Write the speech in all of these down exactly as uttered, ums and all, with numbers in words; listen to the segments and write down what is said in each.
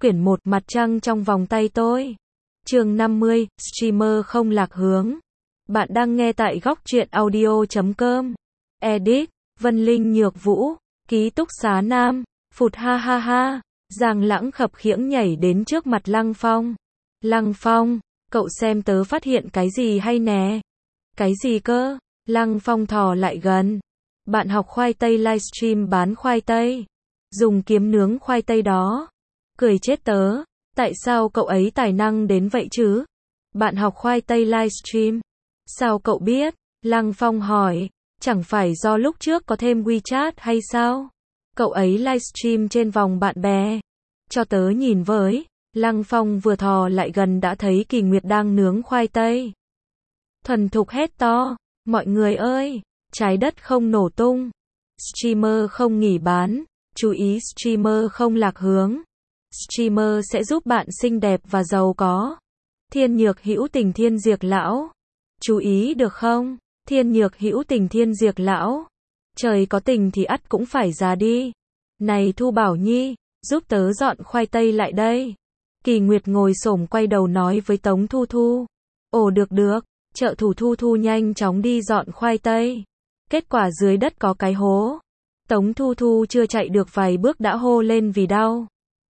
Quyển một Mặt trăng trong vòng tay tôi. Chương năm mươi, streamer không lạc hướng. Bạn đang nghe tại góc truyện audio chấm com. Edit, Vân Linh Nhược Vũ, ký túc xá nam, phụt ha ha ha. Giang Lãng khập khiễng nhảy đến trước mặt Lăng Phong. Lăng Phong, cậu xem tớ phát hiện cái gì hay nè? Cái gì cơ? Lăng Phong thò lại gần. Bạn học khoai tây livestream bán khoai tây. Dùng kiếm nướng khoai tây đó. Cười chết tớ. Tại sao cậu ấy tài năng đến vậy chứ? Bạn học khoai tây livestream. Sao cậu biết? Lăng Phong hỏi. Chẳng phải do lúc trước có thêm WeChat hay sao? Cậu ấy livestream trên vòng bạn bè. Cho tớ nhìn với. Lăng Phong vừa thò lại gần đã thấy Kỳ Nguyệt đang nướng khoai tây. Thuần thục hét to. Mọi người ơi! Trái đất không nổ tung. Streamer không nghỉ bán. Chú ý streamer không lạc hướng. Streamer sẽ giúp bạn xinh đẹp và giàu có. Thiên nhược hữu tình thiên diệt lão. Chú ý được không? Thiên nhược hữu tình thiên diệt lão. Trời có tình thì ắt cũng phải già đi. Này Thu Bảo Nhi, giúp tớ dọn khoai tây lại đây. Kỳ Nguyệt ngồi xổm quay đầu nói với Tống Thu Thu. Ồ được được, trợ thủ Thu Thu nhanh chóng đi dọn khoai tây. Kết quả dưới đất có cái hố. Tống Thu Thu chưa chạy được vài bước đã hô lên vì đau.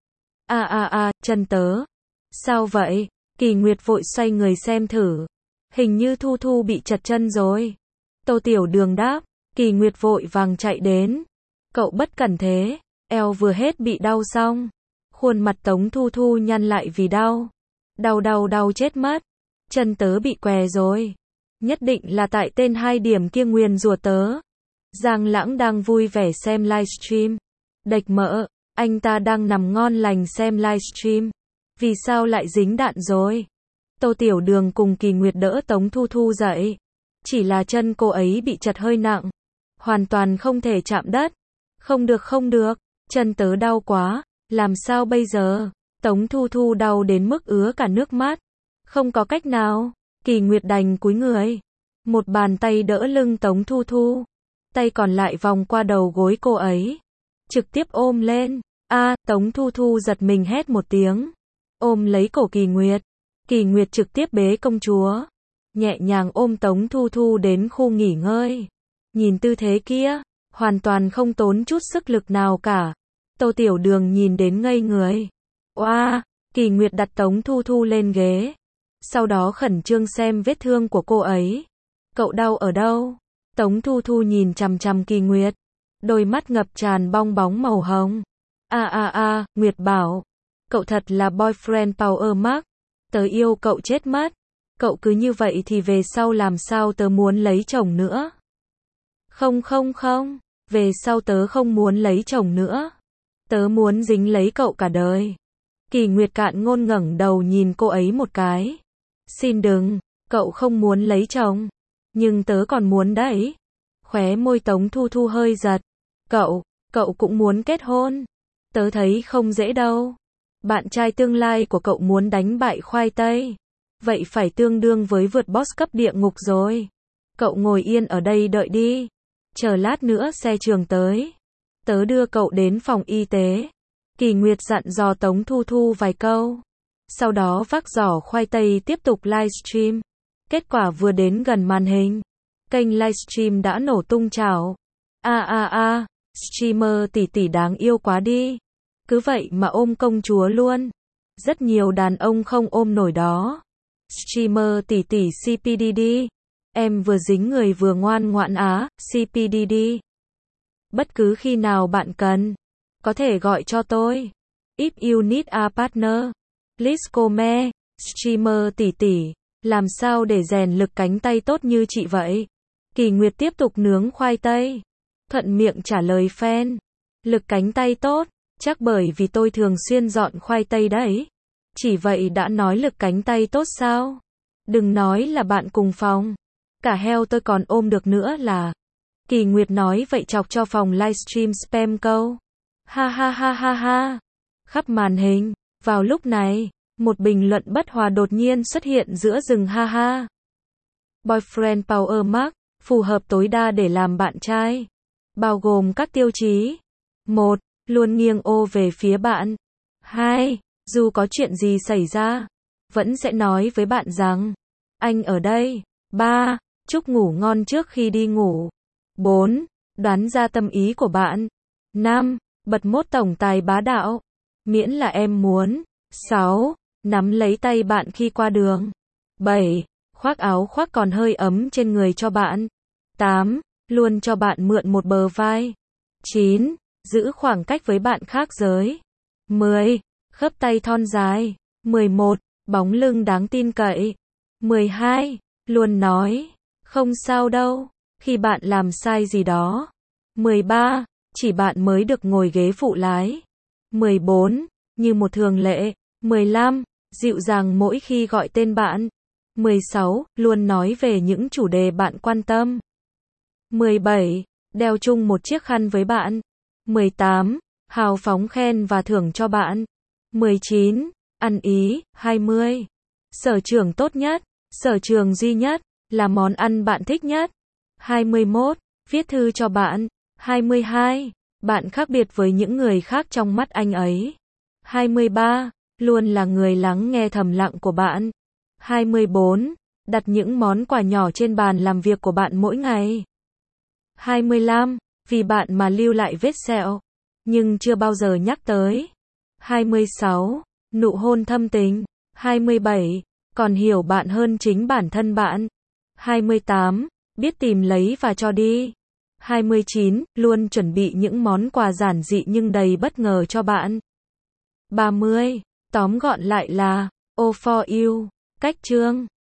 A a a, chân tớ. Sao vậy? Kỳ Nguyệt vội xoay người xem thử. Hình như Thu Thu bị chật chân rồi. Tô Tiểu Đường đáp. Kỳ Nguyệt vội vàng chạy đến. Cậu bất cẩn thế, eo vừa hết bị đau xong. Khuôn mặt Tống Thu Thu nhăn lại vì đau. Đau đau đau chết mất. Chân tớ bị què rồi. Nhất định là tại tên hai điểm kia nguyền rủa tớ. Giang Lãng đang vui vẻ xem livestream. Đệch mỡ, anh ta đang nằm ngon lành xem livestream. Vì sao lại dính đạn rồi? Tô Tiểu Đường cùng Kỳ Nguyệt đỡ Tống Thu Thu dậy. Chỉ là chân cô ấy bị chật hơi nặng. Hoàn toàn không thể chạm đất. Không được không được, chân tớ đau quá, làm sao bây giờ? Tống Thu Thu đau đến mức ứa cả nước mắt. Không có cách nào, Kỳ Nguyệt đành cúi người. Một bàn tay đỡ lưng Tống Thu Thu. Tay còn lại vòng qua đầu gối cô ấy. Trực tiếp ôm lên. A, Tống Thu Thu giật mình hét một tiếng. Ôm lấy cổ Kỳ Nguyệt. Kỳ Nguyệt trực tiếp bế công chúa. Nhẹ nhàng ôm Tống Thu Thu đến khu nghỉ ngơi. Nhìn tư thế kia, hoàn toàn không tốn chút sức lực nào cả. Tô Tiểu Đường nhìn đến ngây người. Oa, Kỳ Nguyệt đặt Tống Thu Thu lên ghế. Sau đó khẩn trương xem vết thương của cô ấy. Cậu đau ở đâu? Tống Thu Thu nhìn chằm chằm Kỳ Nguyệt. Đôi mắt ngập tràn bong bóng màu hồng. A a a, Nguyệt bảo. Cậu thật là boyfriend power mark. Tớ yêu cậu chết mất. Cậu cứ như vậy thì về sau làm sao tớ muốn lấy chồng nữa? Không không không, về sau tớ không muốn lấy chồng nữa. Tớ muốn dính lấy cậu cả đời. Kỳ Nguyệt cạn ngôn ngẩng đầu nhìn cô ấy một cái. Xin đừng, cậu không muốn lấy chồng. Nhưng tớ còn muốn đấy. Khóe môi Tống Thu Thu hơi giật. Cậu, cậu cũng muốn kết hôn. Tớ thấy không dễ đâu. Bạn trai tương lai của cậu muốn đánh bại khoai tây. Vậy phải tương đương với vượt boss cấp địa ngục rồi. Cậu ngồi yên ở đây đợi đi. Chờ lát nữa xe trường tới. Tớ đưa cậu đến phòng y tế. Kỳ Nguyệt dặn dò Tống Thu Thu vài câu. Sau đó vác giỏ khoai tây tiếp tục livestream. Kết quả vừa đến gần màn hình. Kênh livestream đã nổ tung chảo. A a a, streamer tỷ tỷ đáng yêu quá đi. Cứ vậy mà ôm công chúa luôn. Rất nhiều đàn ông không ôm nổi đó. Streamer tỷ tỷ xê pê đê đê. Em vừa dính người vừa ngoan ngoãn á, xê pê đê đê. Bất cứ khi nào bạn cần, có thể gọi cho tôi. If you need a partner, please call me. Streamer tỷ tỷ, làm sao để rèn lực cánh tay tốt như chị vậy? Kỳ Nguyệt tiếp tục nướng khoai tây. Thuận miệng trả lời fan. Lực cánh tay tốt, chắc bởi vì tôi thường xuyên dọn khoai tây đấy. Chỉ vậy đã nói lực cánh tay tốt sao? Đừng nói là bạn cùng phòng. Cả heo tôi còn ôm được nữa là. Kỳ Nguyệt nói vậy chọc cho phòng livestream spam câu. Ha ha ha ha ha. Khắp màn hình. Vào lúc này, một bình luận bất hòa đột nhiên xuất hiện giữa rừng ha ha. Boyfriend power mark, phù hợp tối đa để làm bạn trai. Bao gồm các tiêu chí. một. Luôn nghiêng ô về phía bạn. hai. Dù có chuyện gì xảy ra, vẫn sẽ nói với bạn rằng, anh ở đây. ba. Chúc ngủ ngon trước khi đi ngủ. bốn. Đoán ra tâm ý của bạn. năm. Bật mốt tổng tài bá đạo. Miễn là em muốn. sáu. Nắm lấy tay bạn khi qua đường. bảy. Khoác áo khoác còn hơi ấm trên người cho bạn. tám. Luôn cho bạn mượn một bờ vai. chín. Giữ khoảng cách với bạn khác giới. mười. Khớp tay thon dài. mười một. Bóng lưng đáng tin cậy. mười hai. Luôn nói, không sao đâu, khi bạn làm sai gì đó. mười ba. Chỉ bạn mới được ngồi ghế phụ lái. mười bốn. Như một thường lệ. mười lăm. Dịu dàng mỗi khi gọi tên bạn. mười sáu. Luôn nói về những chủ đề bạn quan tâm. mười bảy. Đeo chung một chiếc khăn với bạn. mười tám. Hào phóng khen và thưởng cho bạn. mười chín. Ăn ý. hai mươi. Sở trường tốt nhất, sở trường duy nhất, là món ăn bạn thích nhất. hai mươi mốt. Viết thư cho bạn. hai mươi hai. Bạn khác biệt với những người khác trong mắt anh ấy. hai mươi ba. Luôn là người lắng nghe thầm lặng của bạn. hai mươi bốn. Đặt những món quà nhỏ trên bàn làm việc của bạn mỗi ngày. hai mươi lăm. Vì bạn mà lưu lại vết sẹo, nhưng chưa bao giờ nhắc tới. hai mươi sáu. Nụ hôn thâm tình. hai mươi bảy. Còn hiểu bạn hơn chính bản thân bạn. hai mươi tám. Biết tìm lấy và cho đi. hai mươi chín. Luôn chuẩn bị những món quà giản dị nhưng đầy bất ngờ cho bạn. ba mươi. Tóm gọn lại là, all for you. Cách chương